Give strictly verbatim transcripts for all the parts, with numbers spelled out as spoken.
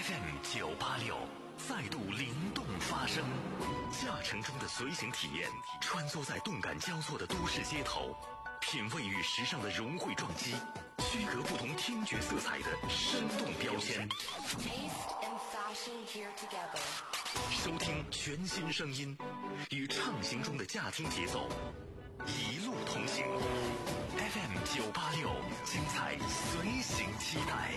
F M 九八六再度灵动发声，驾乘中的随行体验，穿梭在动感交错的都市街头，品味与时尚的融汇撞击，区隔不同听觉色彩的生动标签。收听全新声音，与畅行中的驾听节奏，一路同行。F M 九八六，精彩随行期待。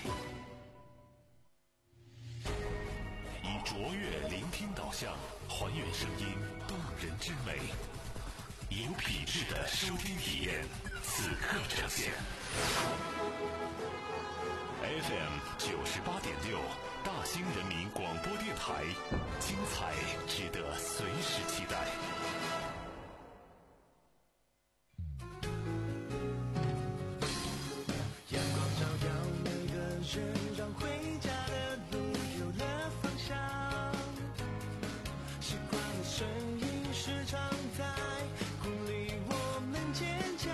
以卓越聆听导向，还原声音动人之美，有品质的收听体验，此刻呈现。F M 九十八点六，大兴人民广播电台，精彩值得随时期待。 阳光照耀每个人，让回家的路有了方向。习惯的声音时常在鼓励我们坚强。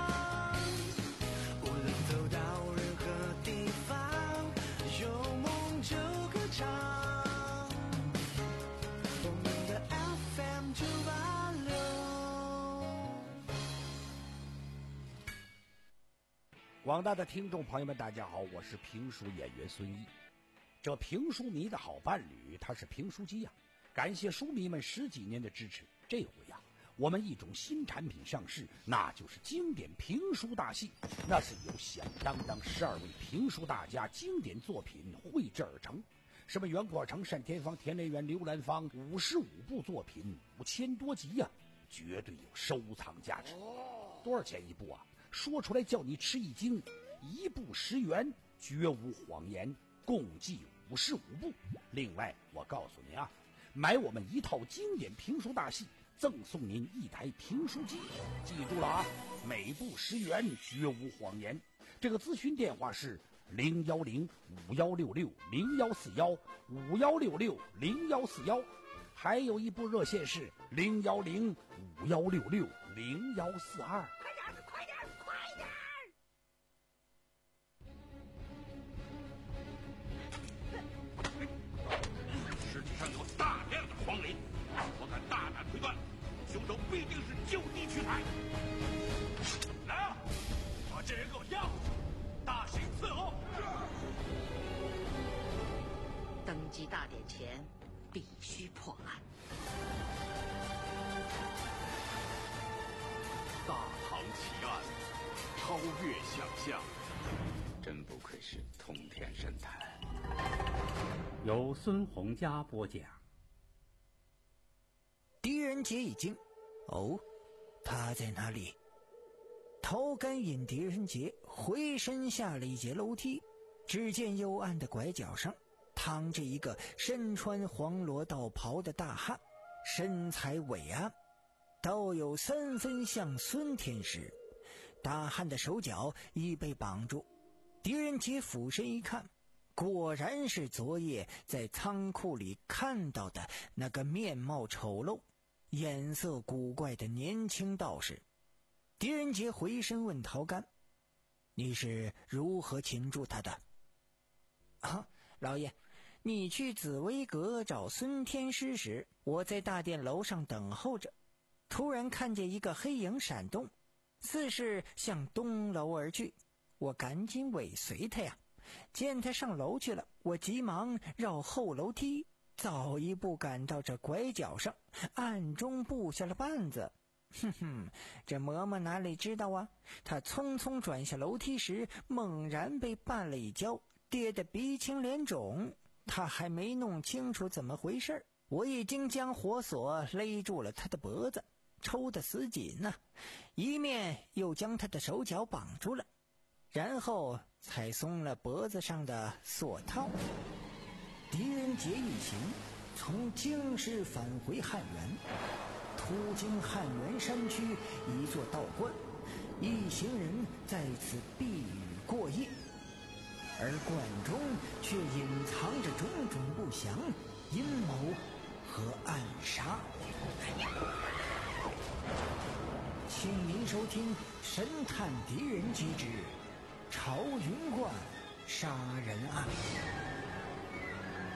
无论走到任何地方，有梦就歌唱。我们的 F M 九八六。 广大的听众朋友们大家好，我是评书演员孙一。这评书迷的好伴侣他是评书机呀、啊，感谢书迷们十几年的支持。这回呀、啊，我们一种新产品上市，那就是经典评书大戏。那是由响当当十二位评书大家经典作品绘制而成，什么袁阔成、单田芳、田连元、刘兰芳，五十五部作品，五千多集呀、啊，绝对有收藏价值。多少钱一部啊？说出来叫你吃一惊，一部十元，绝无谎言，共计五十五部。另外我告诉您啊，买我们一套经典评书大戏，赠送您一台评书机。记住了啊，每部十元，绝无谎言。这个咨询电话是零幺零五幺六六零幺四幺五幺六六零幺四幺，还有一部热线是零幺零五幺六六零幺四二。 快点快点尸体上有大量的黄磷，我敢大胆推断，凶手必定是就地取材。来啊，把这人给我押回去，大刑伺候。 登基大典前必须破案。 大唐奇案，超越想象，真不愧是通天神探。 由孙洪佳播讲。 狄仁杰一惊，哦，他在哪里？头干引狄仁杰回身下了一节楼梯，只见幽暗的拐角上躺着一个身穿黄罗道袍的大汉，身材伟岸，倒有三分像孙天师。大汉的手脚已被绑住，狄仁杰俯身一看，果然是昨夜在仓库里看到的那个面貌丑陋、颜色古怪的年轻道士。狄仁杰回身问陶干：“你是如何擒住他的？”啊，老爷，你去紫薇阁找孙天师时，我在大殿楼上等候着，突然看见一个黑影闪动，似是向东楼而去，我赶紧尾随他呀。见他上楼去了，我急忙绕后楼梯，早一步赶到这拐角上，暗中布下了绊子。哼哼，这嬷嬷哪里知道啊，他匆匆转下楼梯时，猛然被绊了一跤，跌得鼻青脸肿。他还没弄清楚怎么回事，我已经将火索勒住了他的脖子，抽得死紧啊，一面又将他的手脚绑住了，然后才松了脖子上的锁套。狄仁杰一行从京师返回汉源，途经汉源山区一座道观，一行人在此避雨过夜，而观中却隐藏着种种不祥、阴谋和暗杀。请您收听《神探狄仁杰之朝云观杀人案》。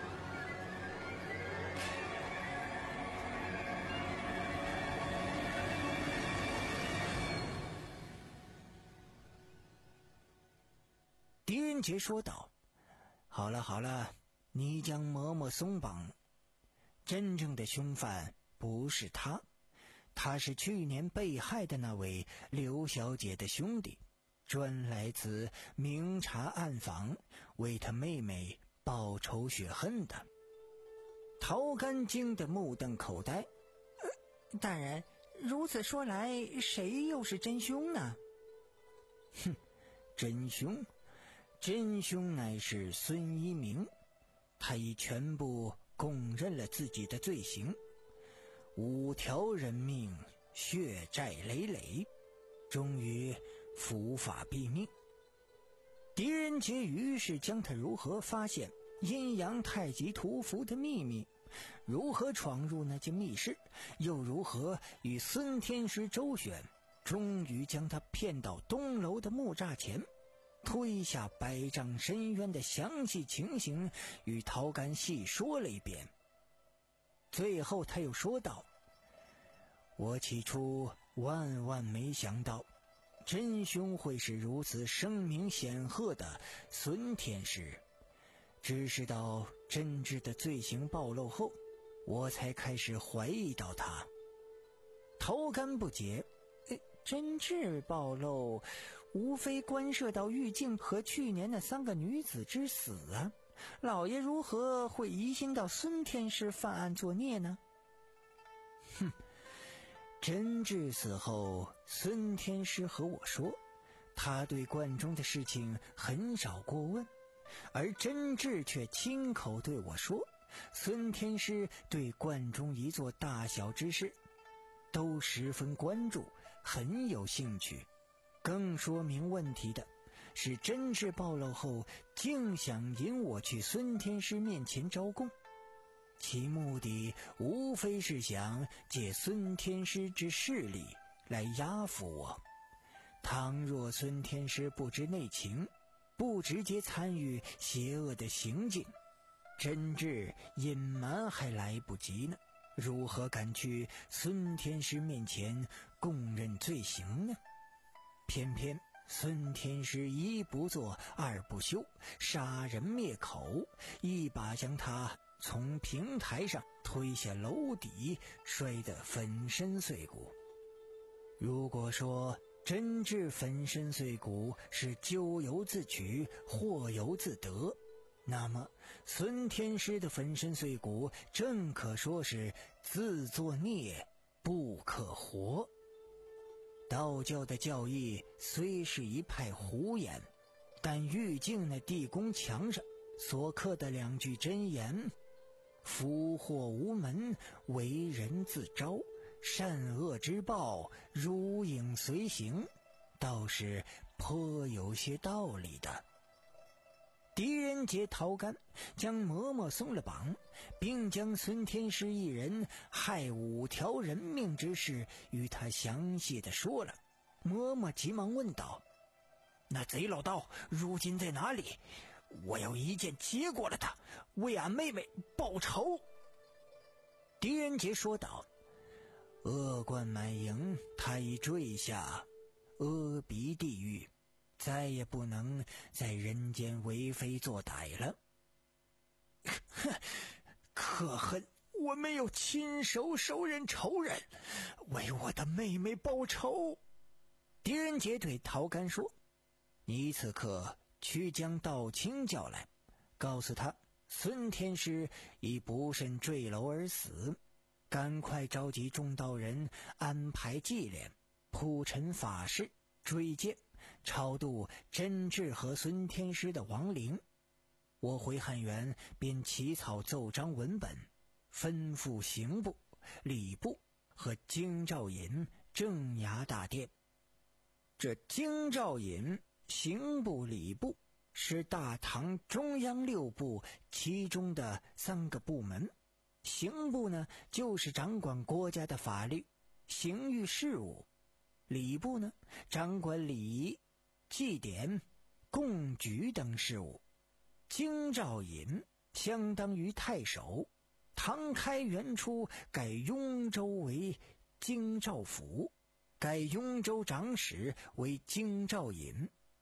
狄仁杰说道：好了好了，你将嬷嬷松绑，真正的凶犯不是他，他是去年被害的那位刘小姐的兄弟，专来此明察暗访，为他妹妹报仇雪恨的。陶干惊得目瞪口呆。 呃、大人，如此说来，谁又是真凶呢？ 哼，真凶真凶乃是孙一鸣，他已全部供认了自己的罪行，五条人命，血债累累，终于伏法毙命。狄仁杰于是将他如何发现阴阳太极图符的秘密，如何闯入那间密室，又如何与孙天师周旋，终于将他骗到东楼的木栅前，推下百丈深渊的详细情形与陶干细说了一遍。最后他又说道：我起初万万没想到真凶会是如此声名显赫的孙天师，只是到真挚的罪行暴露后，我才开始怀疑到他。陶干不解， 呃，真挚暴露无非关涉到玉镜和去年的三个女子之死啊，老爷如何会疑心到孙天师犯案作孽呢？ 哼，真挚死后，孙天师和我说，他对观中的事情很少过问，而真挚却亲口对我说，孙天师对观中一座大小之事都十分关注，很有兴趣。更说明问题的是，真挚暴露后竟想引我去孙天师面前招供，其目的无非是想借孙天师之势力来压服我。倘若孙天师不知内情，不直接参与邪恶的行径，真挚隐瞒还来不及呢，如何敢去孙天师面前供认罪行呢？偏偏孙天师一不做二不休，杀人灭口，一把将他从平台上推下楼底，摔得粉身碎骨。如果说真挚粉身碎骨是咎由自取，祸由自得，那么孙天师的粉身碎骨正可说是自作孽不可活。道教的教义虽是一派胡言，但玉镜那地宫墙上所刻的两句真言，福祸无门，为人自招，善恶之报，如影随形，倒是颇有些道理的。狄仁杰、陶干将嬷嬷松了绑，并将孙天师一人害五条人命之事与他详细的说了。嬷嬷急忙问道： 那贼老道如今在哪里？我要一剑结果了他，为俺妹妹报仇。 狄仁杰说道：恶贯满盈，他已坠下阿鼻地狱，再也不能在人间为非作歹了。 哼，可恨我没有亲手手刃仇人，为我的妹妹报仇。 狄仁杰对陶干说：你此刻去将道清叫来，告诉他孙天师已不慎坠楼而死，赶快召集众道人安排祭殓，铺陈法事，追荐超度真挚和孙天师的亡灵。我回汉元便起草奏章文本，吩咐刑部、礼部和京兆尹镇衙大殿。这京兆尹、刑部、礼部是大唐中央六部其中的三个部门，刑部呢就是掌管国家的法律、刑狱事务，礼部呢掌管礼仪、祭典、贡举等事务，京兆尹相当于太守，唐开元初改雍州为京兆府，改雍州长史为京兆尹。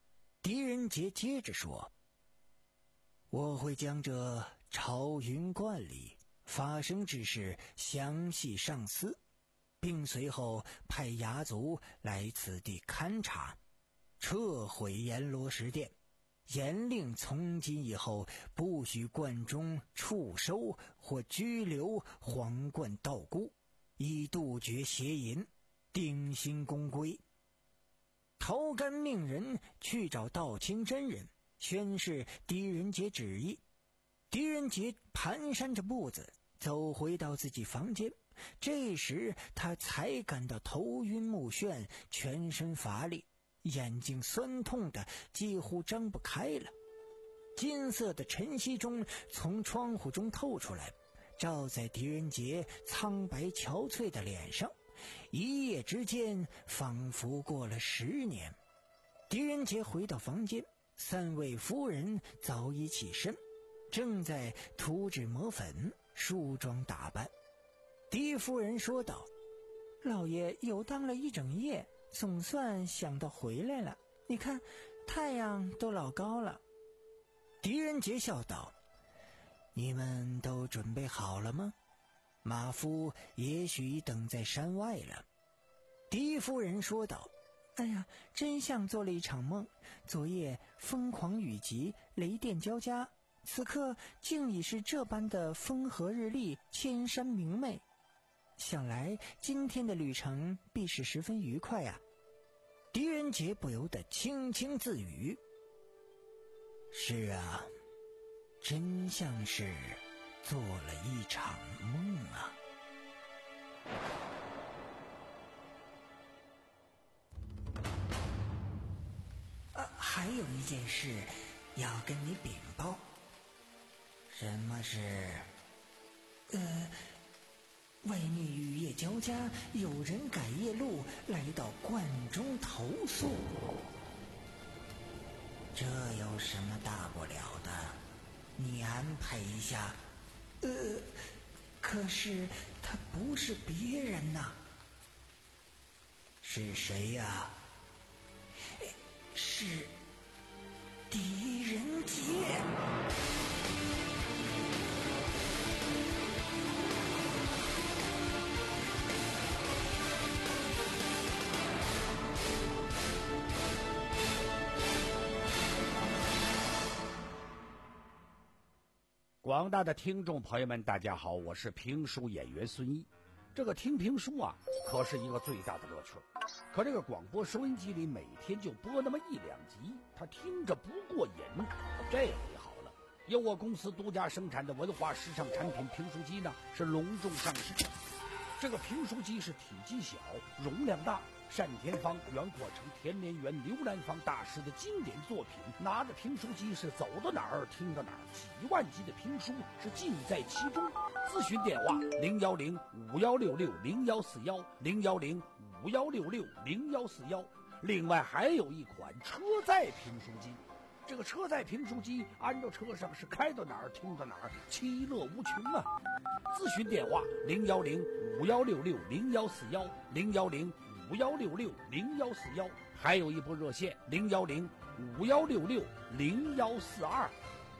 狄仁杰接着说：“我会将这朝云观里发生之事详细上司，并随后派衙卒来此地勘察，撤毁阎罗石殿，严令从今以后不许观中触收或拘留皇冠道姑，以杜绝邪淫，定心公规。”头干命人去找道清真人，宣示狄仁杰旨意。狄仁杰蹒跚着步子走回到自己房间，这时他才感到头晕目眩，全身乏力，眼睛酸痛的几乎睁不开了。金色的晨曦中从窗户中透出来，照在狄仁杰苍白憔悴的脸上，一夜之间仿佛过了十年。狄仁杰回到房间，三位夫人早已起身，正在涂脂抹粉梳妆打扮。狄夫人说道：“老爷游荡了一整夜，总算想到回来了，你看太阳都老高了。”狄仁杰笑道：“你们都准备好了吗？马夫也许已等在山外了。”狄夫人说道：“哎呀，真像做了一场梦，昨夜疯狂雨急，雷电交加，此刻竟已是这般的风和日丽，千山明媚，想来今天的旅程必是十分愉快啊。”狄仁杰不由得轻轻自语：“是啊，真像是做了一场梦啊。”啊，还有一件事要跟你禀报。什么事？呃，外面雨夜交加，有人赶夜路来到观中投诉。这有什么大不了的？你安排一下。呃，可是他不是别人呐。是谁呀？是狄仁杰。 广大的听众朋友们，大家好，我是评书演员孙一。这个听评书啊，可是一个最大的乐趣。可这个广播收音机里每天就播那么一两集，他听着不过瘾。这回好了，由我公司独家生产的文化时尚产品评书机呢，是隆重上市。这个评书机是体积小，容量大，单田芳、袁阔成、田连元、刘兰芳大师的经典作品，拿着评书机是走到哪儿听到哪儿，几万集的评书是尽在其中。咨询电话零幺零五幺六六零幺四幺零幺零五幺六六零幺四幺。另外还有一款车载评书机，这个车载评书机安到车上是开到哪儿听到哪儿，其乐无穷啊！咨询电话零幺零五幺六六零幺四幺零幺零五幺六六零幺四幺，还有一部热线零幺零五幺六六零幺四二。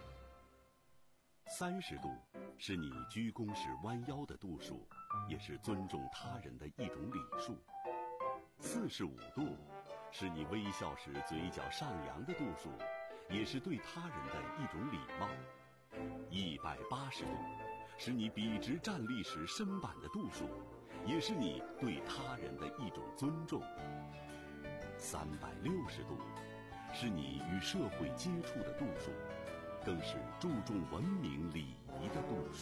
三十度是你鞠躬时弯腰的度数，也是尊重他人的一种礼数。四十五度是你微笑时嘴角上扬的度数，也是对他人的一种礼貌。一百八十度是你笔直站立时身板的度数，也是你对他人的一种尊重。三百六十度是你与社会接触的度数，更是注重文明礼仪的度数。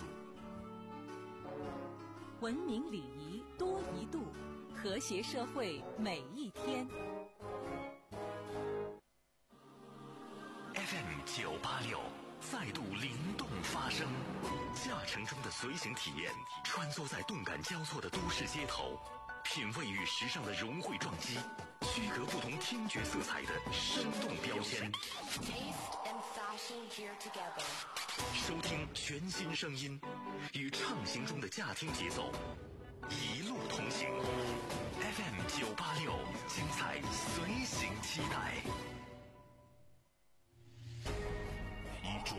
文明礼仪多一度，和谐社会每一天。 F M 九八六再度灵动发声，驾乘中的随行体验，穿梭在动感交错的都市街头，品味与时尚的融汇撞击，区隔不同听觉色彩的生动标签。收听全新声音，与畅行中的驾听节奏，一路同行。F M 九八六，精彩随行期待。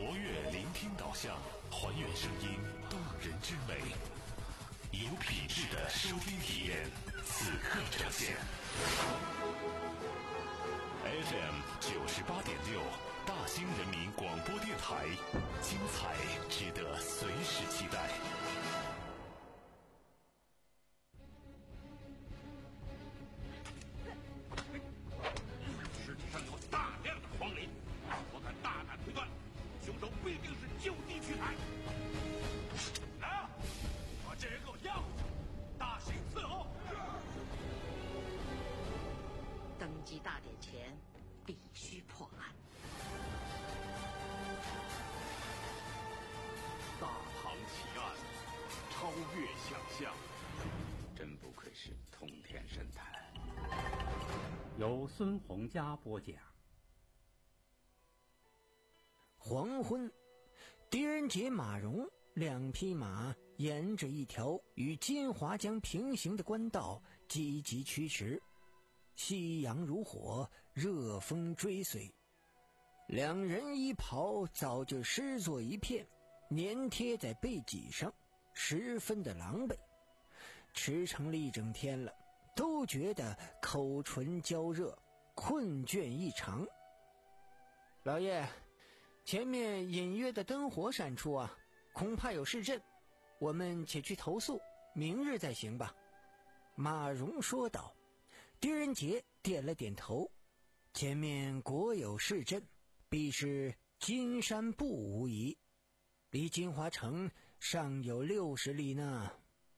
卓越聆听导向，还原声音动人之美，有品质的收听体验，此刻呈现。F M 九十八点六，大兴人民广播电台，精彩值得随时期待。 尸体上有大量的黄磷，我敢大胆推断，凶手必定是就地取材。来，把这人给我押回去，大刑伺候。 登基大典前必须破案。 大唐奇案，超越想象，真不愧是通天神探。 由孙洪佳播讲。 黄昏，狄仁杰、马荣两匹马沿着一条与金华江平行的官道积极驱驰，夕阳如火，热风追随，两人衣袍早就湿作一片，粘贴在背脊上，十分的狼狈。驰骋了一整天了，都觉得口唇焦热，困倦异常。老爷，前面隐约的灯火闪出啊，恐怕有市镇，我们且去投宿，明日再行吧。马荣说道。狄仁杰点了点头，前面果有市镇，必是金山埠无疑，离金华城尚有六十里呢。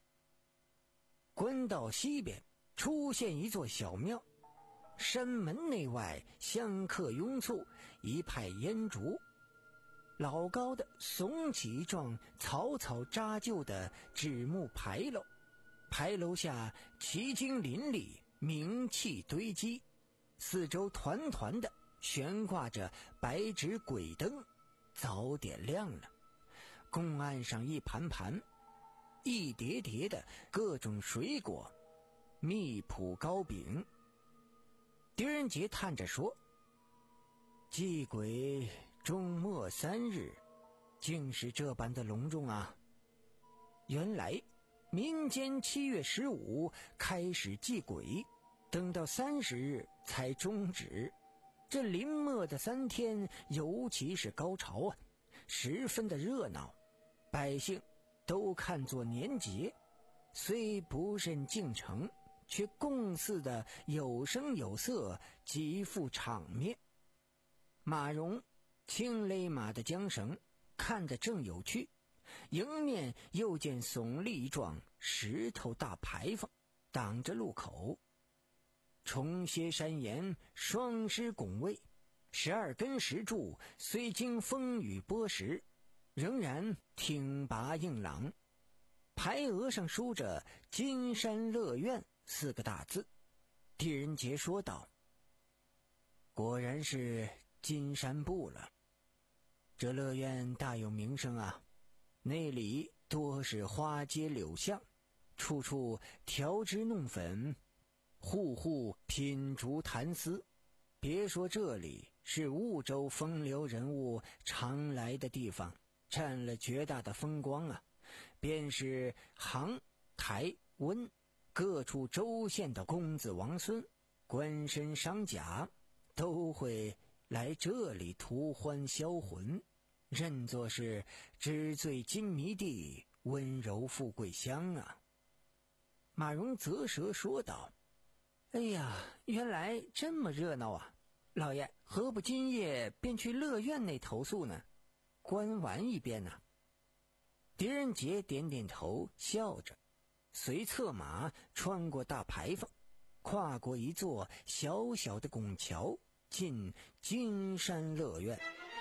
官道西边出现一座小庙，山门内外香客拥簇，一派烟烛，老高的耸起一幢草草扎就的纸木牌楼，牌楼下奇经林立，名气堆积，四周团团的悬挂着白纸鬼灯，早点亮了。供案上一盘盘一叠叠的各种水果，蜜脯糕饼。狄仁杰叹着说，祭鬼终末三日，竟是这般的隆重啊。原来民间七月十五开始祭鬼，等到三十日才终止。这临末的三天尤其是高潮啊，十分的热闹，百姓都看作年节，虽不甚敬诚，却共祀的有声有色，极富场面。马荣轻勒马的缰绳，看得正有趣，迎面又见耸立一幢石头大牌坊，挡着路口，重歇山岩，双狮拱卫，十二根石柱虽经风雨剥蚀，仍然挺拔硬朗。牌额上书着金山乐苑四个大字。狄仁杰说道，果然是金山埠了，这乐苑大有名声啊，内里多是花街柳巷，处处调脂弄粉，户户品竹谈丝。别说这里是婺州风流人物常来的地方，占了绝大的风光啊，便是杭、台、温各处州县的公子王孙、官绅商贾，都会来这里图欢销魂，认作是纸醉金迷地，温柔富贵乡啊。马荣啧舌说道，哎呀，原来这么热闹啊，老爷何不今夜便去乐苑内投宿呢，观玩一遍呢？狄仁杰点点头，笑着，随策马穿过大牌坊，跨过一座小小的拱桥，进金山乐苑。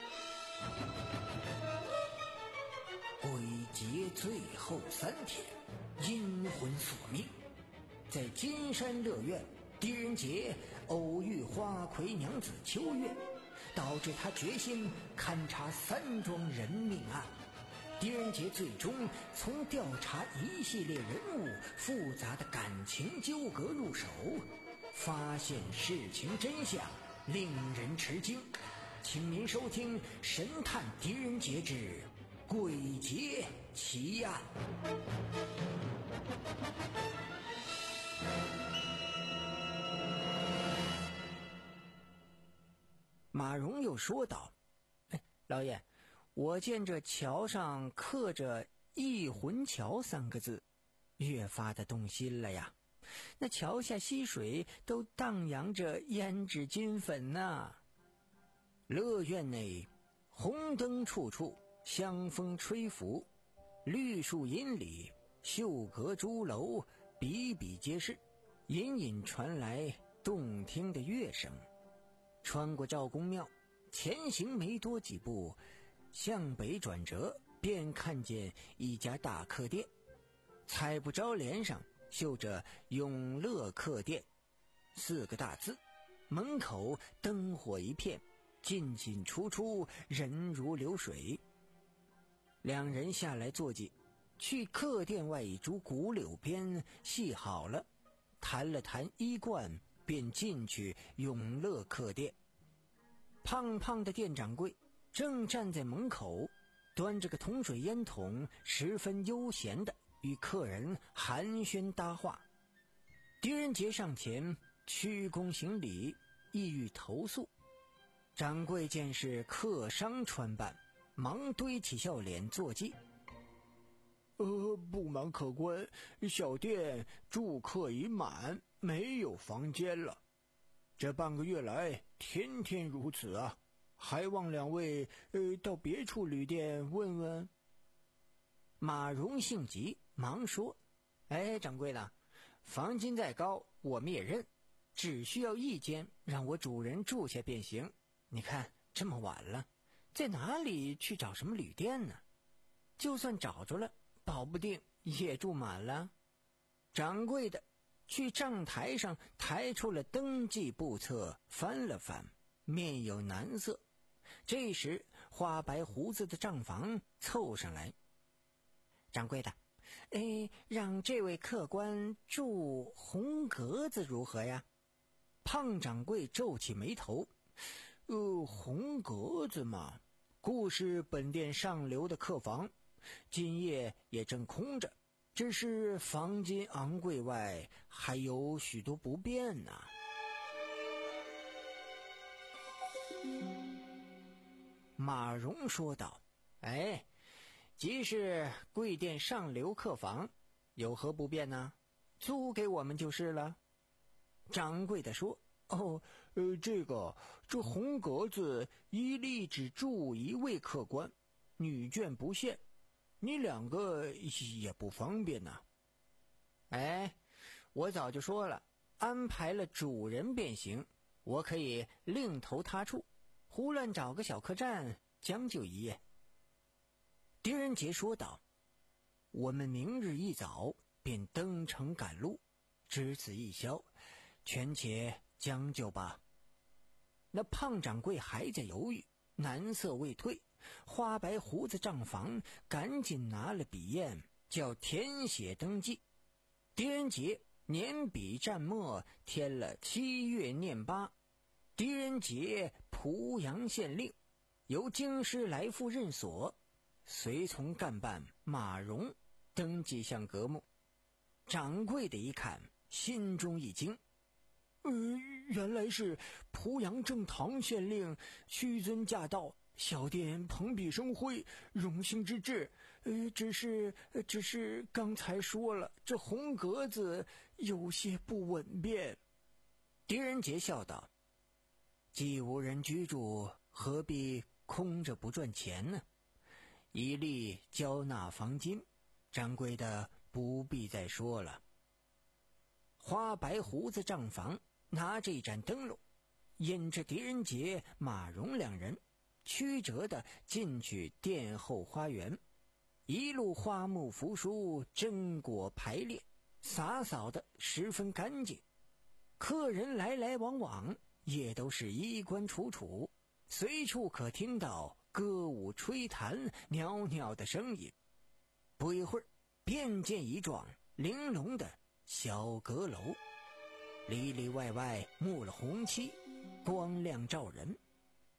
鬼节最后三天，阴魂索命，在金山乐苑，狄仁杰偶遇花魁娘子秋月，导致他决心勘察三桩人命案。狄仁杰最终从调查一系列人物复杂的感情纠葛入手，发现事情真相，令人吃惊。 请您收听《神探狄仁杰之鬼节奇案》。马荣又说道：“哎，老爷，我见这桥上刻着‘义魂桥’三个字，越发的动心了呀。那桥下溪水都荡漾着胭脂金粉呐。乐院内红灯处处，香风吹拂，绿树荫里，秀阁朱楼比比皆是，隐隐传来动听的乐声。穿过赵公庙，前行没多几步，向北转折，便看见一家大客店，彩布招联上绣着永乐客店四个大字，门口灯火一片，进进出出，人如流水。两人下来坐骑，去客店外一株古柳边系好了，谈了谈衣冠，便进去永乐客店。胖胖的店掌柜正站在门口，端着个铜水烟筒，十分悠闲的与客人寒暄搭话。狄仁杰上前屈躬行礼，意欲投诉。掌柜见是客商穿扮，忙堆起笑脸坐骑。呃，不瞒客官，小店住客已满，没有房间了。这半个月来天天如此啊，还望两位呃到别处旅店问问。马荣性急，忙说：“哎，掌柜的，房金再高我们也认，只需要一间，让我主人住下便行。你看这么晚了，在哪里去找什么旅店呢？就算找着了，保不定也住满了。”掌柜的去账台上抬出了登记簿册，翻了翻，面有难色。这时花白胡子的账房凑上来：“掌柜的，哎，让这位客官住红格子如何呀？”胖掌柜皱起眉头：“呃，红格子嘛，故是本店上流的客房，今夜也正空着。只是房金昂贵外，还有许多不便呢。”马荣说道：“哎，即是贵店上流客房，有何不便呢？租给我们就是了。”掌柜的说：“哦，呃，这个这红格子一例只住一位客官，女眷不限。你两个也不方便呐。”“哎，我早就说了，安排了主人便行，我可以另投他处，胡乱找个小客栈将就一夜。”狄仁杰说道：“我们明日一早便登城赶路，只此一宵，权且将就吧。”那胖掌柜还在犹豫，难色未退。花白胡子账房赶紧拿了笔砚，叫填写登记。狄仁杰年笔蘸墨，填了七月念八。狄仁杰濮阳县令，由京师来复任所，随从干办马荣登记项格目。掌柜的一看，心中一惊：“呃，原来是濮阳正堂县令屈尊驾到，小店蓬荜生辉，荣幸之至。呃，只是只是刚才说了，这红格子有些不稳便。”狄仁杰笑道：“既无人居住，何必空着不赚钱呢？一律交纳房金，掌柜的不必再说了。”花白胡子账房拿着一盏灯笼，引着狄仁杰、马荣两人曲折地进去殿后花园。一路花木扶疏，榛果排列，洒扫的十分干净。客人来来往往，也都是衣冠楚楚，随处可听到歌舞吹弹袅袅的声音。不一会儿，便见一幢玲珑的小阁楼，里里外外幕了红漆，光亮照人。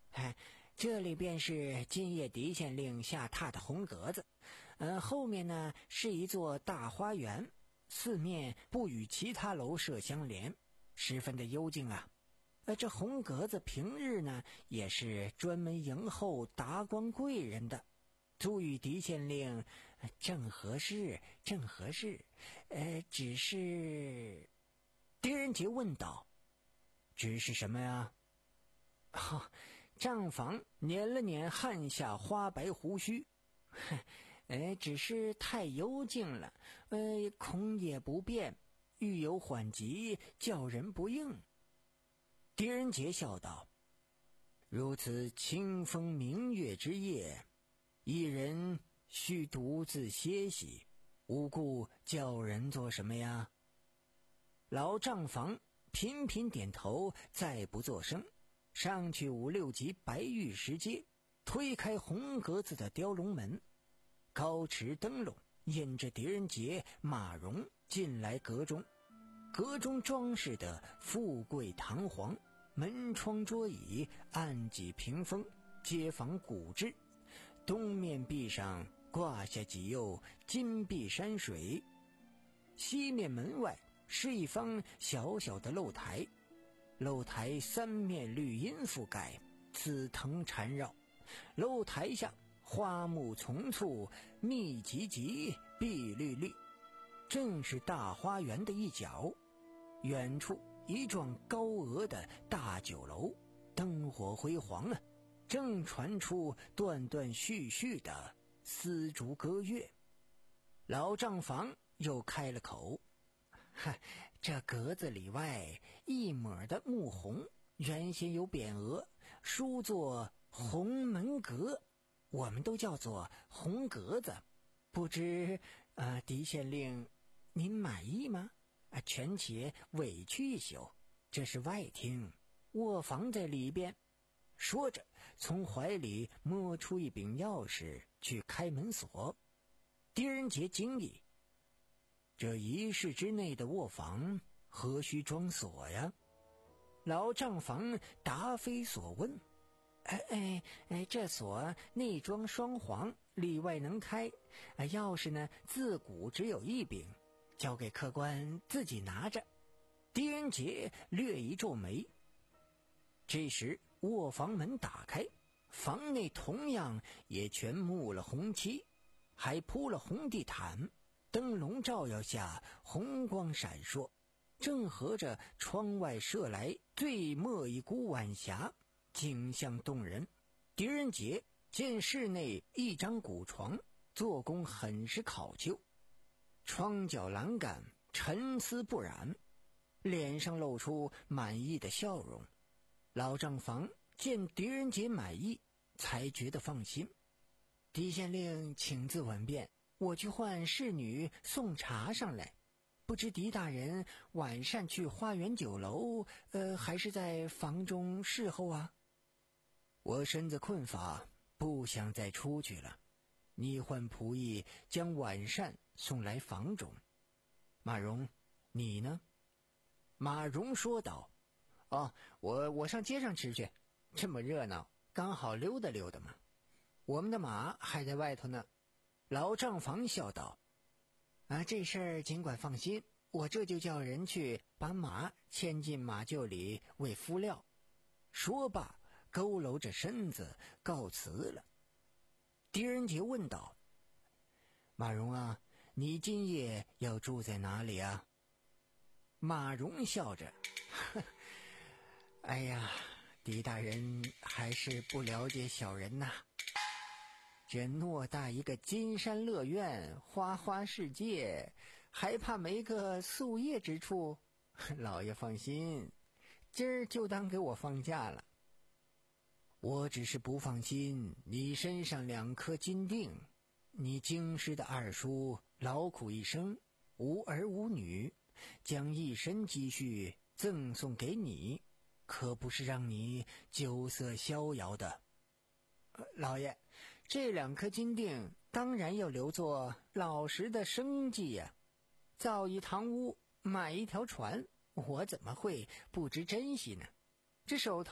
哎，这里便是今夜狄县令下榻的红阁子，呃，后面呢是一座大花园，四面不与其他楼舍相连，十分的幽静啊。呃，这红阁子平日呢也是专门迎候达官贵人的，足与狄县令、呃、正合适，正合适。呃，只是，狄仁杰问道：“只是什么呀？”哈、哦，账房捻了捻汗下花白胡须，呃，只是太幽静了，呃，恐也不便，欲有缓急，叫人不应。狄仁杰笑道：“如此清风明月之夜，一人须独自歇息，无故叫人做什么呀？”老账房频频点头，再不作声，上去五六级白玉石阶，推开红格子的雕龙门，高持灯笼，引着狄仁杰、马荣进来阁中。阁中装饰的富贵堂皇，门窗桌椅、案几屏风皆仿古制，东面壁上挂下几釉金碧山水，西面门外是一方小小的露台，露台三面绿荫覆盖，紫藤缠绕，露台下花木丛簇，密集集，碧绿绿，正是大花园的一角。远处一幢高额的大酒楼，灯火辉煌啊，正传出断断续续的丝竹歌乐。老账房又开了口：“哈，这格子里外一抹的木红，原先有匾额，书作红门阁，我们都叫做红格子。不知呃，狄县令您满意吗？啊，权且委屈一宿，这是外厅，卧房在里边。”说着从怀里摸出一柄钥匙去开门锁。狄仁杰惊异：“这一室之内的卧房何须装锁呀？”老账房答非所问：“哎哎哎，这锁内装双簧，里外能开，啊，钥匙呢自古只有一柄，交给客官自己拿着。”狄仁杰略一皱眉。这时卧房门打开，房内同样也全幕了红漆，还铺了红地毯，灯笼照耀下红光闪烁，正合着窗外射来最末一股晚霞，景象动人。狄仁杰见室内一张古床，做工很是考究，窗角栏杆沉丝不染，脸上露出满意的笑容。老账房见狄仁杰满意，才觉得放心。狄县令请自稳便，我去唤侍女送茶上来。不知狄大人晚上去花园酒楼，呃，还是在房中侍候啊？我身子困乏，不想再出去了。你唤仆役将晚膳送来房中。马荣，你呢？马荣说道：“哦，我我上街上吃去，这么热闹，刚好溜达溜达嘛。我们的马还在外头呢。”老账房笑道：“啊，这事儿尽管放心，我这就叫人去把马牵进马厩里喂敷料。”说罢，佝偻着身子告辞了。狄仁杰问道：“马荣啊，你今夜要住在哪里啊？”马荣笑着：“呵，哎呀，狄大人还是不了解小人呐。这偌大一个金山乐苑，花花世界，还怕没个宿夜之处？老爷放心，今儿就当给我放假了。我只是不放心你身上两颗金锭，你京师的二叔劳苦一生，无儿无女，将一身积蓄赠送给你，可不是让你酒色逍遥的。呃、老爷，这两颗金锭当然要留作老实的生计呀、啊。造一堂屋，买一条船，我怎么会不知珍惜呢？这手头上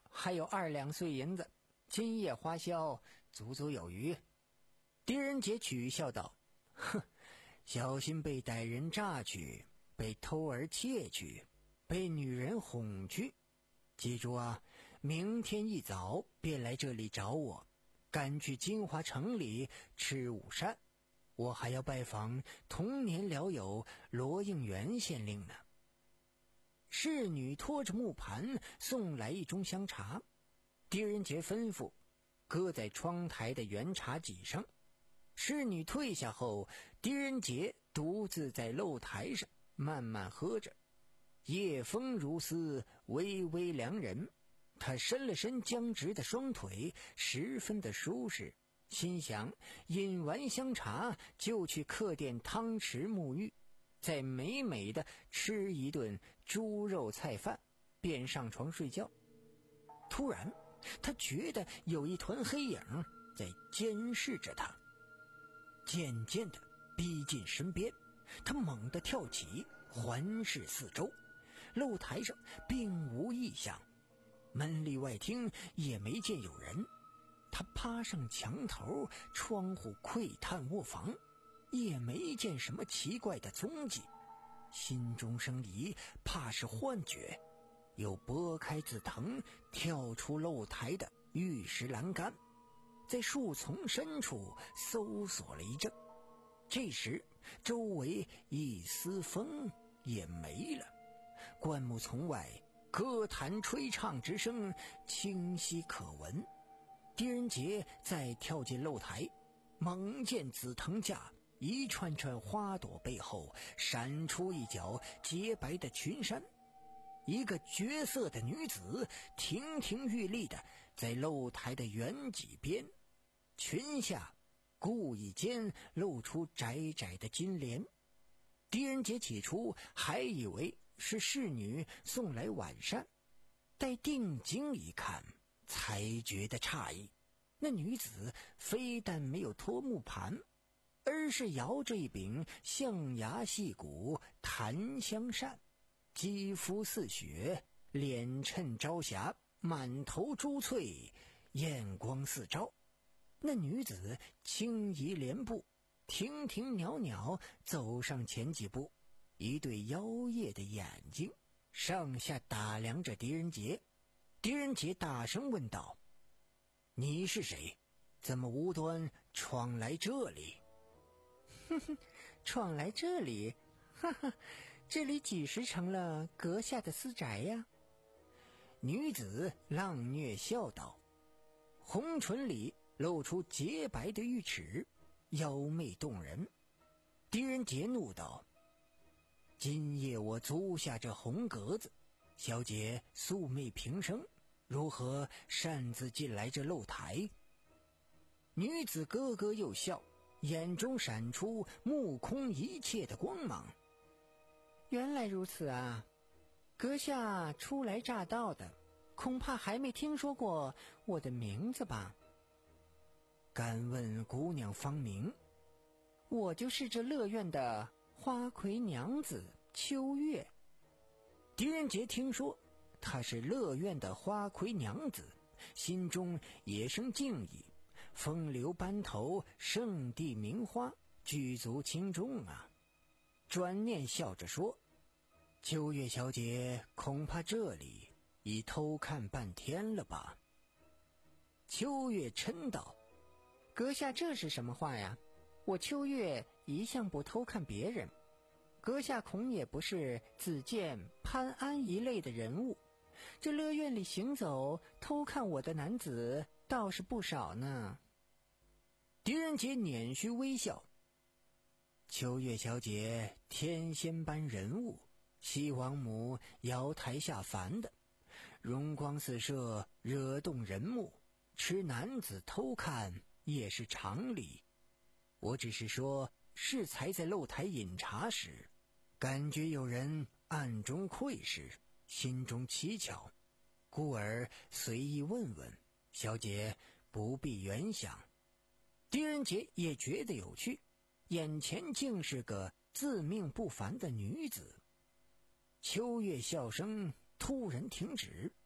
还有二两碎银子，今夜花销足足有余。狄仁杰取笑道：哼，小心被歹人榨去，被偷儿窃去，被女人哄去。记住啊，明天一早便来这里找我，赶去金华城里吃午膳。我还要拜访童年老友罗应元县令呢。侍女拖着木盘送来一盅香茶，狄仁杰吩咐搁在窗台的圆茶几上。侍女退下后，狄仁杰独自在露台上慢慢喝着。夜风如丝，微微凉人。他伸了伸僵直的双腿，十分的舒适，心想饮完香茶就去客店汤池沐浴，再美美的吃一顿猪肉菜饭，便上床睡觉。突然他觉得有一团黑影在监视着他，渐渐的逼近身边。他猛地跳起，环视四周，露台上并无异象，门里外厅也没见有人。他爬上墙头窗户窥探卧房，也没见什么奇怪的踪迹，心中生疑，怕是幻觉，又拨开紫藤，跳出露台的玉石栏杆，在树丛深处搜索了一阵。这时周围一丝风也没了，灌木丛外歌坛吹唱之声清晰可闻。狄仁杰再跳进露台，猛见紫藤架一串串花朵背后闪出一角洁白的裙衫，一个绝色的女子亭亭玉立的在露台的圆脊边，裙下故意间露出窄窄的金莲。狄仁杰起初还以为是侍女送来晚膳，待定睛一看，才觉得诧异。那女子非但没有脱木盘，而是摇着一柄象牙细骨檀香扇，肌肤似雪，脸衬朝霞，满头珠翠，艳光四照。那女子轻移莲步，亭亭袅袅走上前几步，一对妖冶的眼睛上下打量着狄仁杰。狄仁杰大声问道：你是谁？怎么无端闯来这里？哼哼，闯来这里？哈哈，这里几时成了阁下的私宅呀？女子浪谑笑道，红唇里露出洁白的玉齿，妖媚动人。狄仁杰怒道：今夜我租下这红格子，小姐素昧平生，如何擅自进来这露台？女子咯咯又笑，眼中闪出目空一切的光芒。原来如此啊，阁下初来乍到的，恐怕还没听说过我的名字吧？敢问姑娘芳名？我就是这乐院的花魁娘子秋月。狄仁杰听说她是乐院的花魁娘子，心中也生敬意，风流班头，圣地名花，举足轻重啊。转念笑着说：秋月小姐恐怕这里已偷看半天了吧？秋月嗔道：阁下这是什么话呀？我秋月一向不偷看别人，阁下恐也不是子建、潘安一类的人物，这乐院里行走偷看我的男子倒是不少呢。狄仁杰捻须微笑：秋月小姐天仙般人物，西王母瑶台下凡的，容光四射，惹动人目，吃男子偷看也是常理。我只是说适才在露台饮茶时，感觉有人暗中窥视，心中蹊跷，故而随意问问，小姐不必原想。狄仁杰也觉得有趣，眼前竟是个自命不凡的女子。秋月笑声突然停止，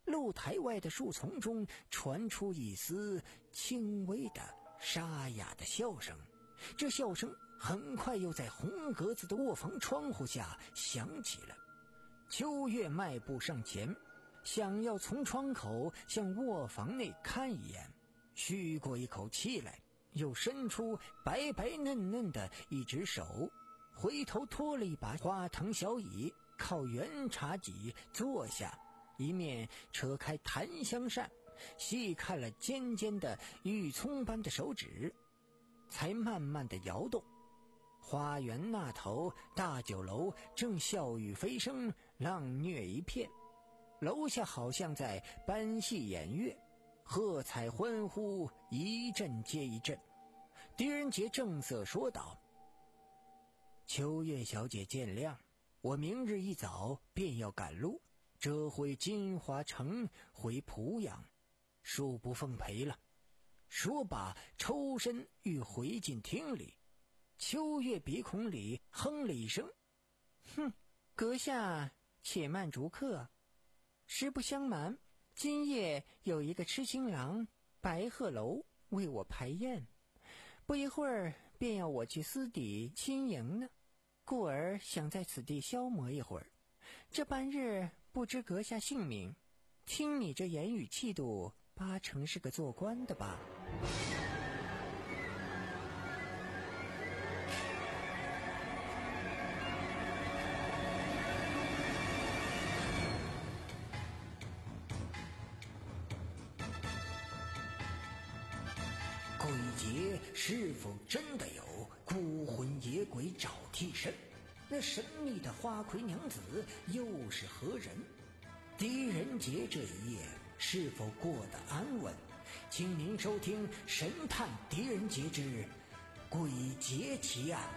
露台外的树丛中传出一丝轻微的沙哑的笑声，这笑声很快又在红格子的卧房窗户下响起了。秋月迈步上前，想要从窗口向卧房内看一眼，吁过一口气来，又伸出白白嫩嫩的一只手，回头拖了一把花藤小椅，靠圆茶几坐下，一面扯开檀香扇，细看了尖尖的玉葱般的手指，才慢慢的摇动。花园那头大酒楼正笑语飞声，浪虐一片，楼下好像在搬戏演乐，喝彩欢呼一阵接一阵。狄仁杰正色说道：秋月小姐见谅，我明日一早便要赶路，折回金华城回濮阳，恕不奉陪了。说罢抽身欲回进厅里。秋月鼻孔里哼了一声：哼，阁下且慢逐客。实不相瞒，今夜有一个痴情郎白鹤楼为我排宴，不一会儿便要我去私底亲迎呢，故而想在此地消磨一会儿。这半日不知阁下姓名，听你这言语气度，八成是个做官的吧？鬼节是否真的有孤魂野鬼找替身？那神秘的花魁娘子又是何人？狄仁杰这一夜是否过得安稳？请您收听《神探狄仁杰之鬼节奇案》。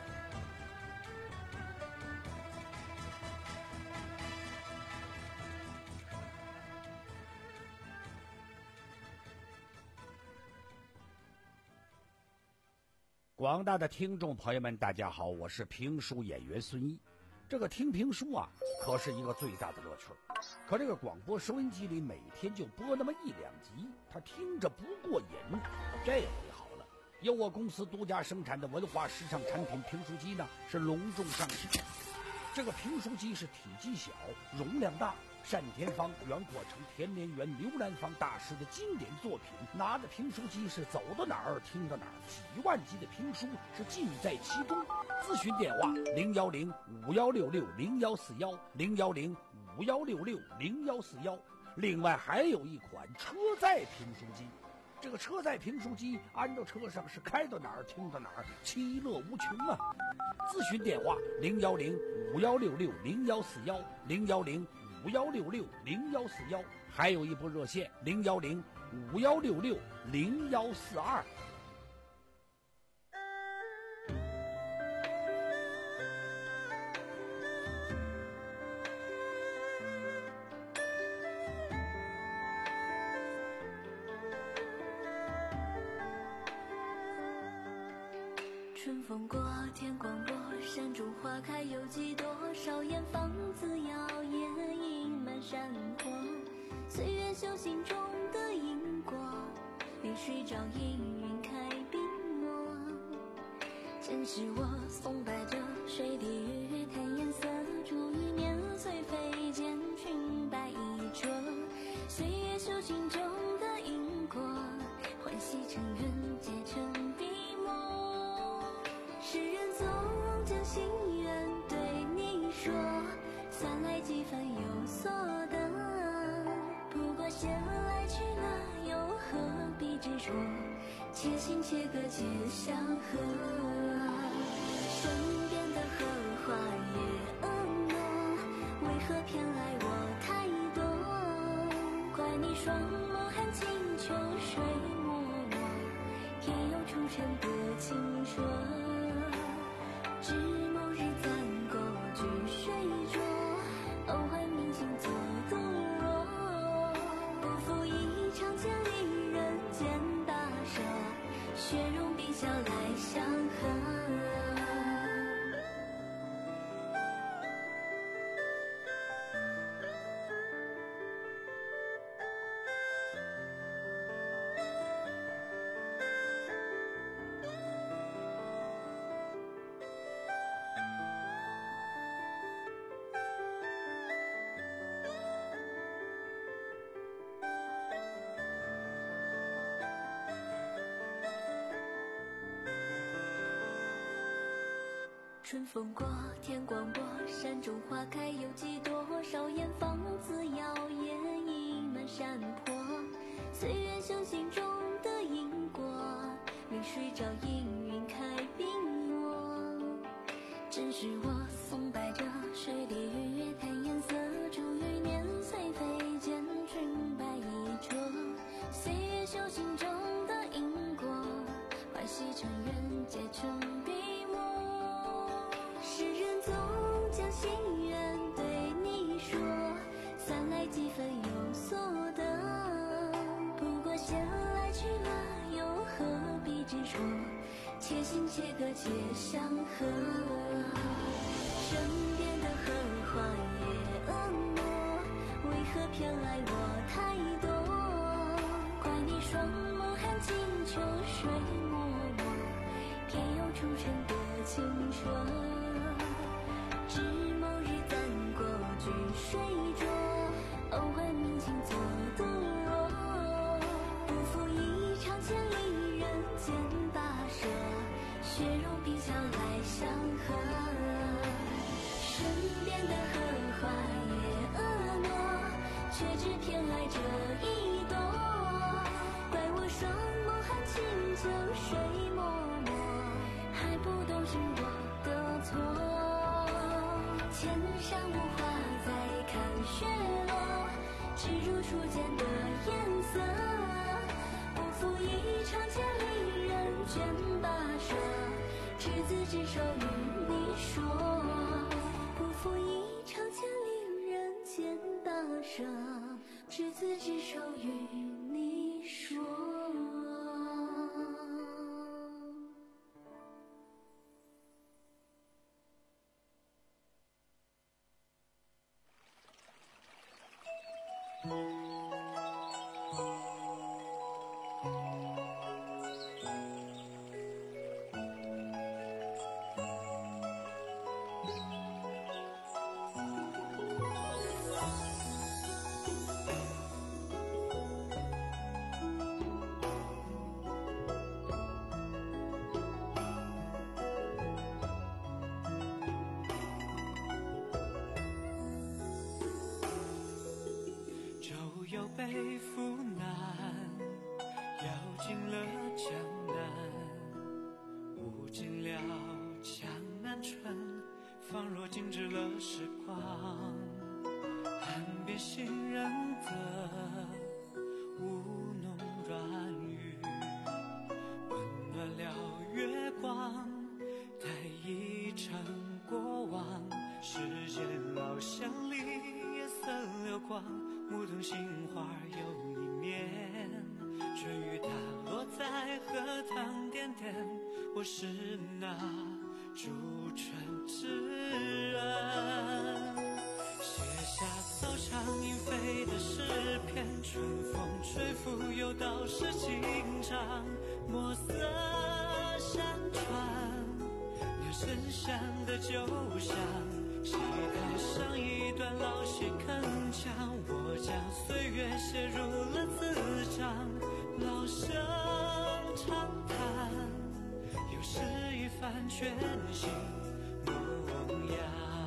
广大的听众朋友们，大家好，我是评书演员孙一。这个听评书啊，可是一个最大的乐趣。可这个广播收音机里每天就播那么一两集，他听着不过瘾。这回好了，由我公司独家生产的文化时尚产品评书机呢，是隆重上市。这个评书机是体积小，容量大，单田芳、袁阔成、田连元、刘兰芳大师的经典作品，拿着评书机是走到哪儿听到哪儿，几万集的评书是尽在其中。咨询电话零幺零五幺六六零幺四幺零幺零五幺六六零幺四幺。另外还有一款车载评书机，这个车载评书机安到车上是开到哪儿听到哪儿，其乐无穷啊！咨询电话零幺零五幺六六零幺四幺零幺零五幺六六零幺四幺，还有一部热线零幺零五幺六六零幺四二。 春风过，天光过，山中花开有几多？少艳芳自摇曳，映满山坡。岁月修行中的因果，流水照映云开笔墨。前世我松柏着，水滴日月看颜色，逐一年岁飞溅，裙摆一折。岁月修行中的因果，欢喜成缘，结成笔墨。世人总将心愿对你说，算来几番有所得。不过闲来去了，又何必执着？且行且歌且相和。身边的荷花也婀娜，为何偏来我太多？怪你双眸含情，秋水脉脉，偏又出尘多情说。知某日暂共居水浊，偶还明星作独若。不负一场千里人间大赦，雪容冰消来相和。 春风过，天光过，山中花开有几多？少艳芳自耀眼，溢满山坡。岁月修行中的因果，绿水照映云开冰落。正是我松摆着水滴鱼跃谈颜色，珠玉年岁飞溅，裙摆衣着。岁月修行中的因果，欢喜成缘，结成笔墨。世人总将心愿对你说，算来几分有所得。不过闲来去了，又何必执着？且行且歌且相和。身边的荷花也婀娜，为何偏爱我太多？怪你双眸含情，秋水脉脉，偏有出尘的清澈。知某日暂过举水浊，偶尔明镜作独若。不负一场千里人间跋涉，血肉冰消来相和。身边的荷花也婀娜，却只偏爱这一朵。怪我双眸含情，秋水脉脉，还不懂是我的错。千山无花再看雪落，只如初见的颜色。不负一场千里人间跋涉，执子之手与你说。不负一场千里人间跋涉，执子之手与你说。 有背负难，要尽了江南，悟尽了江南春，仿若静止了时光。岸边行人的舞弄软语，温暖了月光，带一程过往。世间老乡里夜色流光，牧童杏花又一年，春雨它落在荷塘点点，我是那驻春之人。写下草长莺飞的诗篇，春风吹拂又到是情长，墨色山川，留深香的酒香。戏台上一段老戏铿锵，我将岁月写入了字章，老生常谈，又是一番全新模样。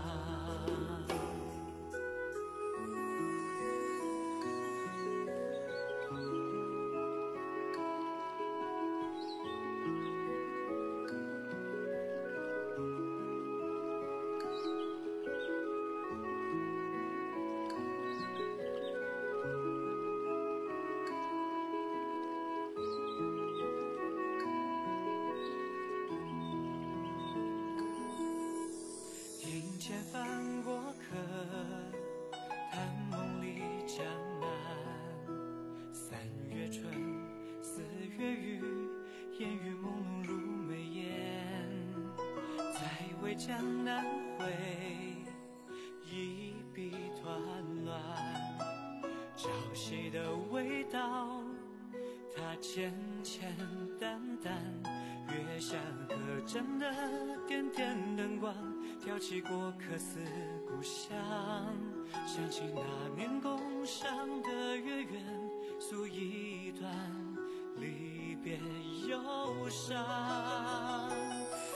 前番过客，探梦里江南。三月春，四月雨，烟雨朦胧如眉眼。再为江南绘一笔团乱，朝夕的味道，它浅浅淡淡，月下客栈的点点灯光。挑起过客思故乡，想起那年共赏的月圆，诉一段离别忧伤。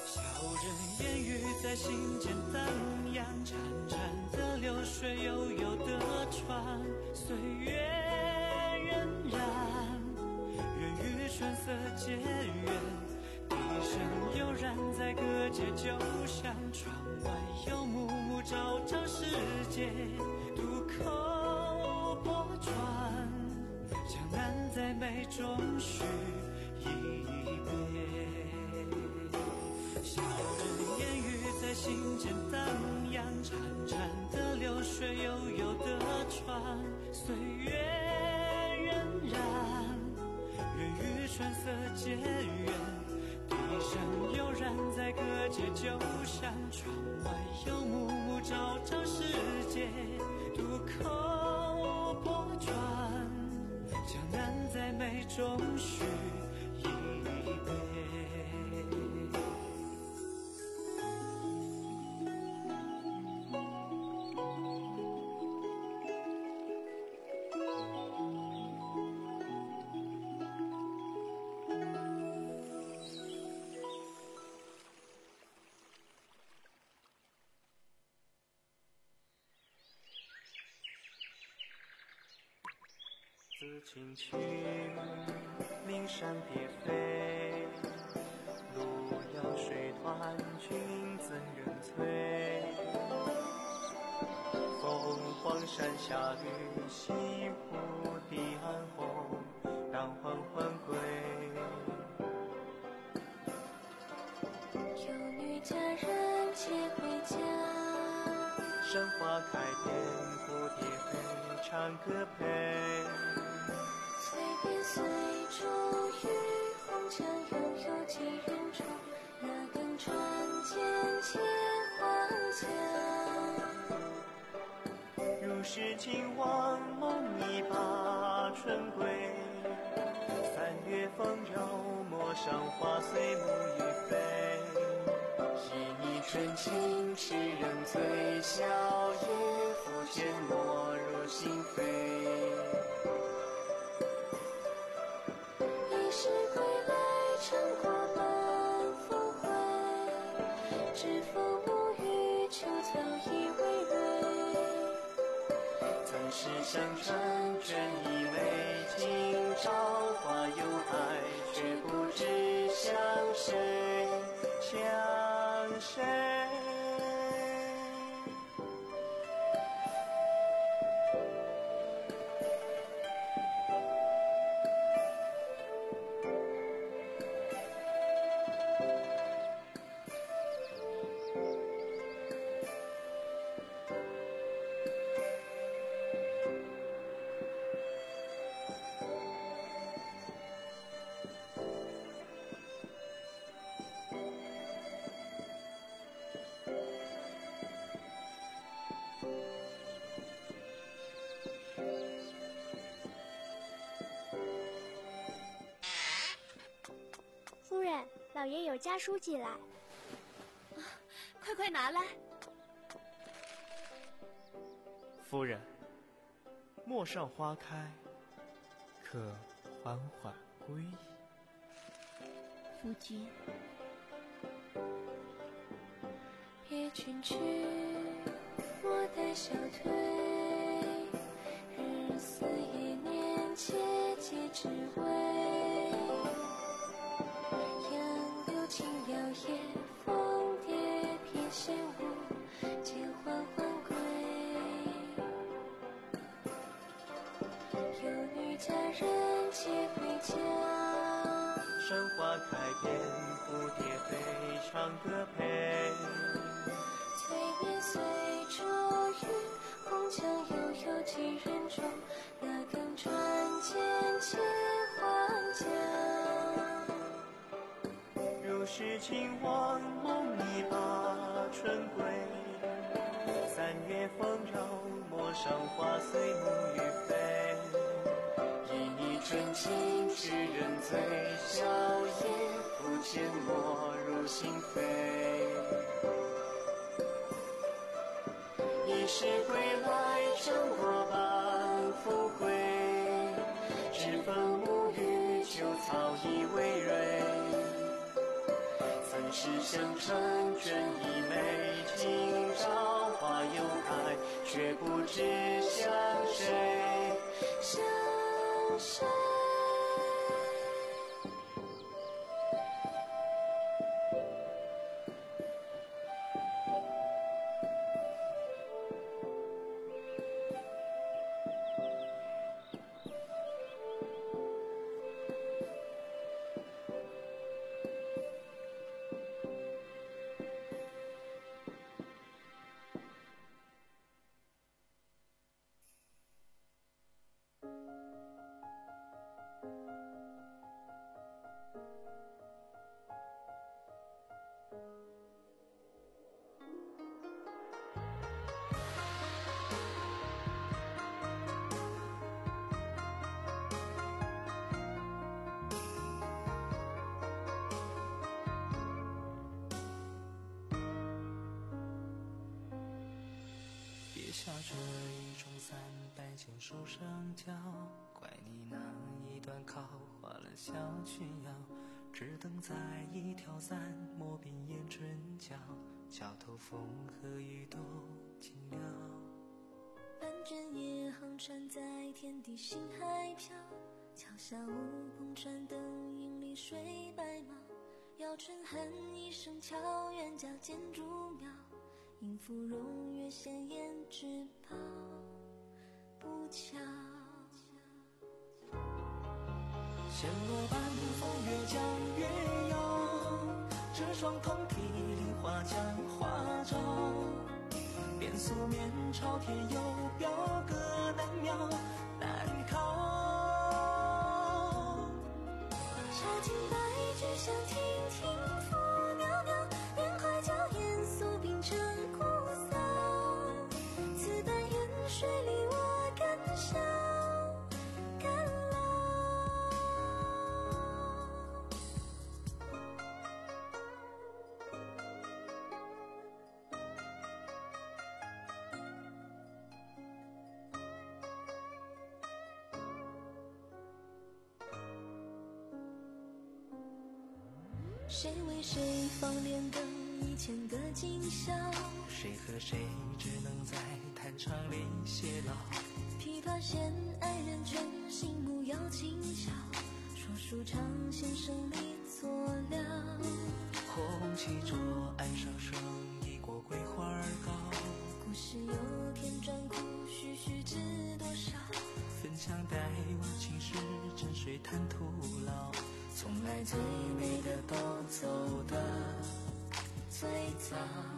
笑人言语在心间荡漾，潺潺的流水，悠悠的船，岁月荏苒，缘与春色渐远，笛声悠然在各街旧巷，窗外有暮暮朝朝世界，渡口泊船，江南在眉中续一别。笑人言语在心间荡漾，潺潺的流水，悠悠的船，岁月荏苒，缘与春色渐远，笛声悠然在各街旧巷，窗外有暮暮朝朝世界，渡口泊船，江南在眉中续一别。 自清去，灵山蝶飞，路遥水短，君怎人催？凤凰山下雨，西湖彼岸红，当黄昏归。 有女佳人且回家， 山花开遍，蝴蝶飞，唱歌配。 随便随中雨，红墙悠悠几人中，那更船间且还乡。 如是今往梦一把春归，三月风柔陌上花，随暮雨飞。旖旎春情痴人醉，笑靥浮潜没入心扉。 是归来尝过半峰回，知否暮雨秋草已微蕊。 曾是相传卷一眉，今朝花有爱，却不知向谁向谁。 夫人，老爷有家书寄来，啊， 快快拿来。 夫人，陌上花开，可缓缓归矣。 夫君，别君去，莫待小退。日思夜念，切切只为杨柳轻摇曳，蜂蝶翩跹舞，渐缓缓归。有女佳人且回家， 山花开遍，蝴蝶飞，唱歌配。 随年随着雨，红墙悠悠几人中，那更船间且还乡。 如是今往梦一把春归，三月风柔陌上花，随暮雨飞。旖旎春情痴人醉，笑靥浮潜没入心扉。一时归来尝过半浮回，知否暮雨秋草已葳蕤。曾万世相成，卷一枚，今朝花又开，却不知向谁，向谁。 下这一种三百件手上挑，怪你那一段桃花烂小裙腰，只等在一条伞抹遍眼唇角，桥头风和雨都尽了。 半卷夜航船在天地星海飘，桥下乌篷船灯影里睡白猫，摇唇喊一声敲，冤家见竹苗，迎芙蓉月闲胭脂抛不巧。 纤罗半风越江越遥，这双通体梨花江花照，边素面朝天有表，各难描难考。 茶尽白菊香亭亭拂袅袅，莲快娇艳素冰成姑嫂，此般远水里我敢笑敢老。谁为谁放莲灯一千个今宵， 谁和谁只能在弹唱里偕老。 琵琶弦爱人倦，心木摇轻巧，说书唱先生里作了。 红旗桌岸上生一锅桂花糕， 故事有天转苦，须须知多少。 分享带我青史，沉水叹徒劳。 从来最美的都走得最早，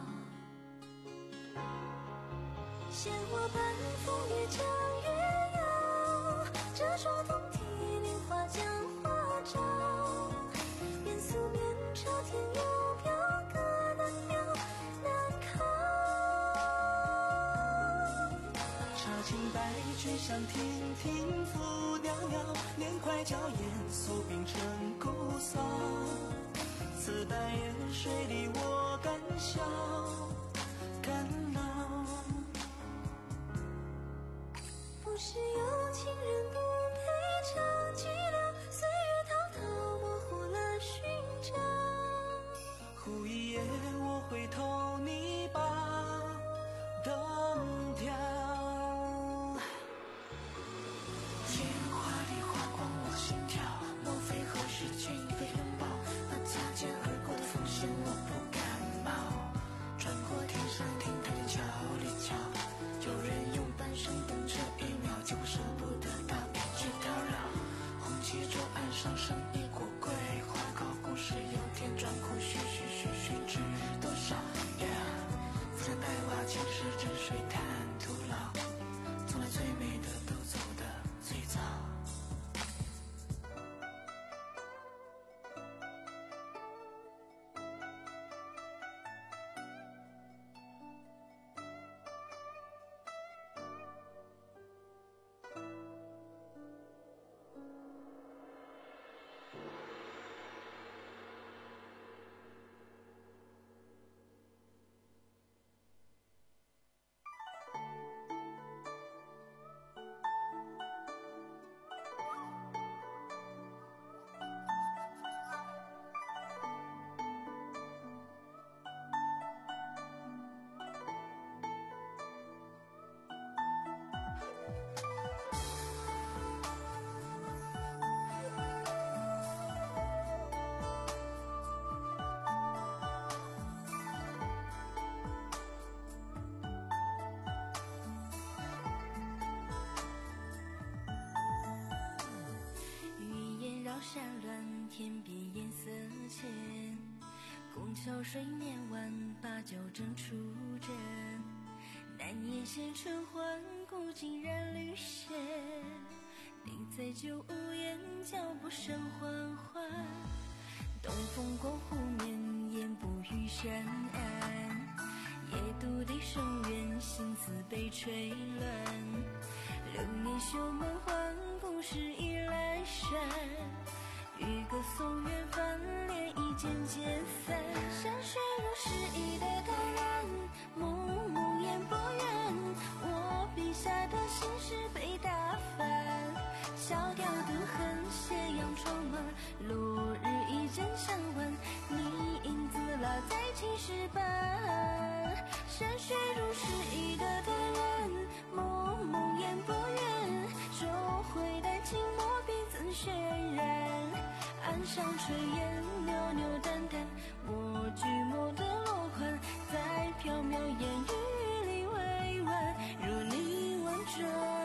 鲜花般风越江越遥，这双通体莲花江花照，边素面朝天有表，各难描难考。 茶尽白菊香亭亭拂袅袅，莲快娇艳素冰成姑嫂，此般远水里我敢笑敢老。 不是有情人不配长寂寥，岁月滔滔模糊了寻找。 忽一夜我回头，你把灯调。 烟花里划过我心跳，莫非何时见一个拥抱？那擦肩而过的风险我不感冒。穿过天上亭台的桥里桥，有人用半生等这一秒，结果舍不得到一直叨扰。红旗桌岸上生一锅桂花糕，故事有天转苦，须须须须知多少。浮生带花前世沉水叹徒劳，从来最美的都走得最早。 山峦，天边颜色浅。拱桥水面晚，把酒斟出斟。难言闲尘寰，古今染绿线。你在旧屋檐，脚步声缓缓。东风过湖面，烟波与山岸。夜读笛声远，心思被吹乱。流年修门环，故事已阑珊。渔歌颂远帆，涟漪渐渐散。山水如诗意的淡然，蒙蒙烟波远。我笔下的心事被打翻。小调独恨，斜阳窗满，落日一枕相挽。你影子落在青石板。山水如诗意的淡然，蒙蒙烟波远。收回丹青墨笔怎渲染？岸上炊烟袅袅淡淡，我举墨的落款，在缥缈烟雨里委婉，如你婉转。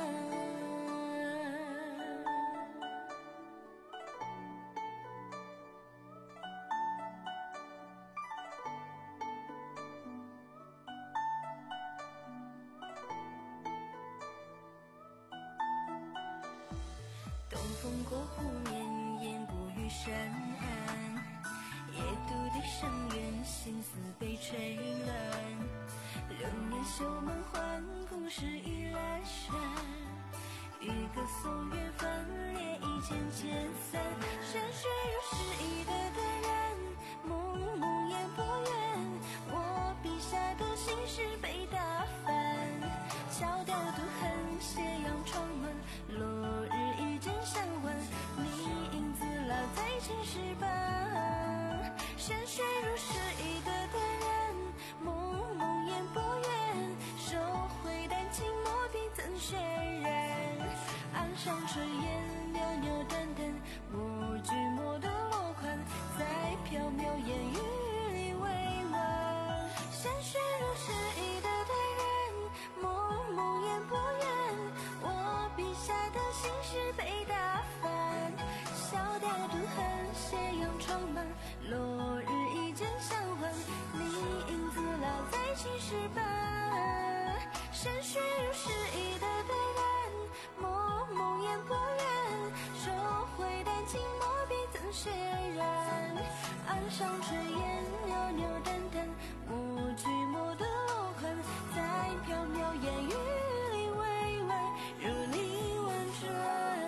东风过湖面，烟波与山岸。夜读笛声远，心思被吹乱。流年修门环，故事已阑珊。渔歌颂远帆，涟漪渐渐散。山水如诗意的淡然，蒙蒙烟波远。我笔下的心事被打翻。小调独恨，斜阳窗满，落日一枕相挽。你影子落在青石板。山水如诗意的淡然，蒙蒙烟波远。收回丹青墨笔怎渲染？岸上炊烟袅袅淡淡，我举墨的落款，在缥缈烟雨里委婉。山水如诗意的淡然，蒙蒙烟波远。我笔下的心事被打翻。小调独恨，斜阳窗满，落日一枕相挽。你影子落在青石板。山水如诗意的淡然，蒙蒙烟波远。收回丹青墨笔怎渲染？岸上炊烟袅袅淡淡，我举墨的落款，在缥缈烟雨里委婉，如你婉转。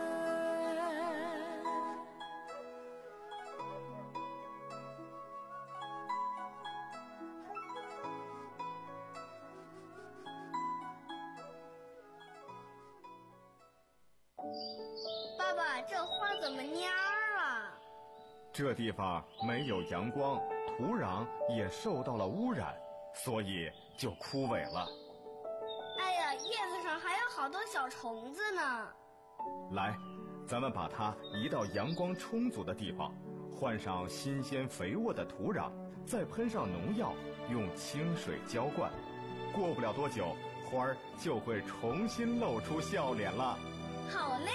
爸爸，这花怎么蔫儿了？ 这地方没有阳光，土壤也受到了污染，所以就枯萎了。 哎呀，叶子上还有好多小虫子呢。 来，咱们把它移到阳光充足的地方，换上新鲜肥沃的土壤，再喷上农药，用清水浇灌。过不了多久，花儿就会重新露出笑脸了。 好嘞！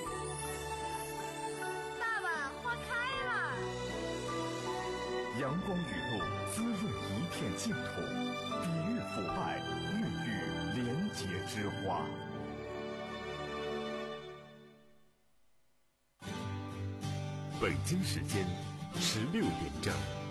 爸爸，花开了！ 阳光雨露滋润一片净土，抵御腐败，孕育廉洁之花。 北京时间十六点整。